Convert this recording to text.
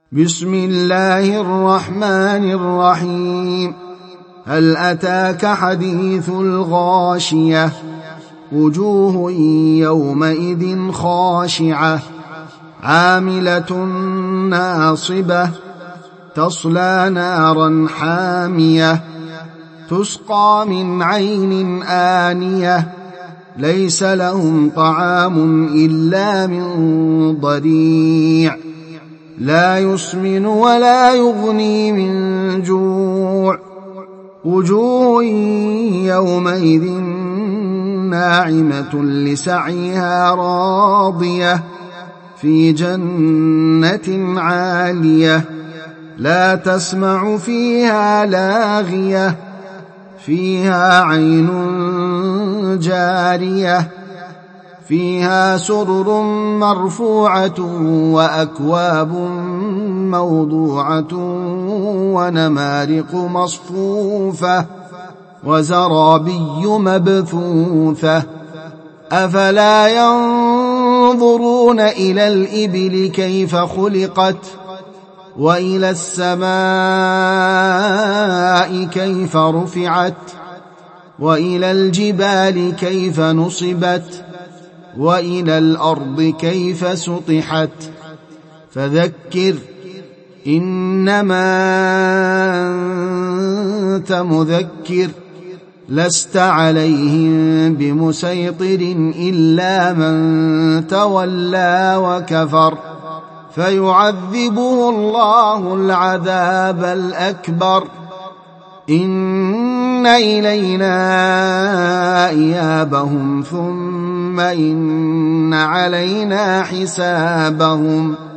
بسم الله الرحمن الرحيم. هل أتاك حديث الغاشية؟ وجوه يومئذ خاشعة عاملة ناصبة تصلى نارا حامية تسقى من عين آنية ليس لهم طعام إلا من ضريع لا يسمن ولا يغني من جوع. وجوه يومئذ ناعمة لسعيها راضية في جنة عالية لا تسمع فيها لاغية فيها عين جارية فيها سرر مرفوعة وأكواب موضوعة ونمارق مصفوفة وزرابي مبثوثة. أفلا ينظرون إلى الإبل كيف خلقت وإلى السماء كيف رفعت وإلى الجبال كيف نصبت وإلى الأرض كيف سطحت. فذكر إنما أنت مذكر لست عليهم بمسيطر إلا من تولى وكفر فيعذبه الله العذاب الأكبر. إن إلينا إيابهم ثم إن علينا حسابهم.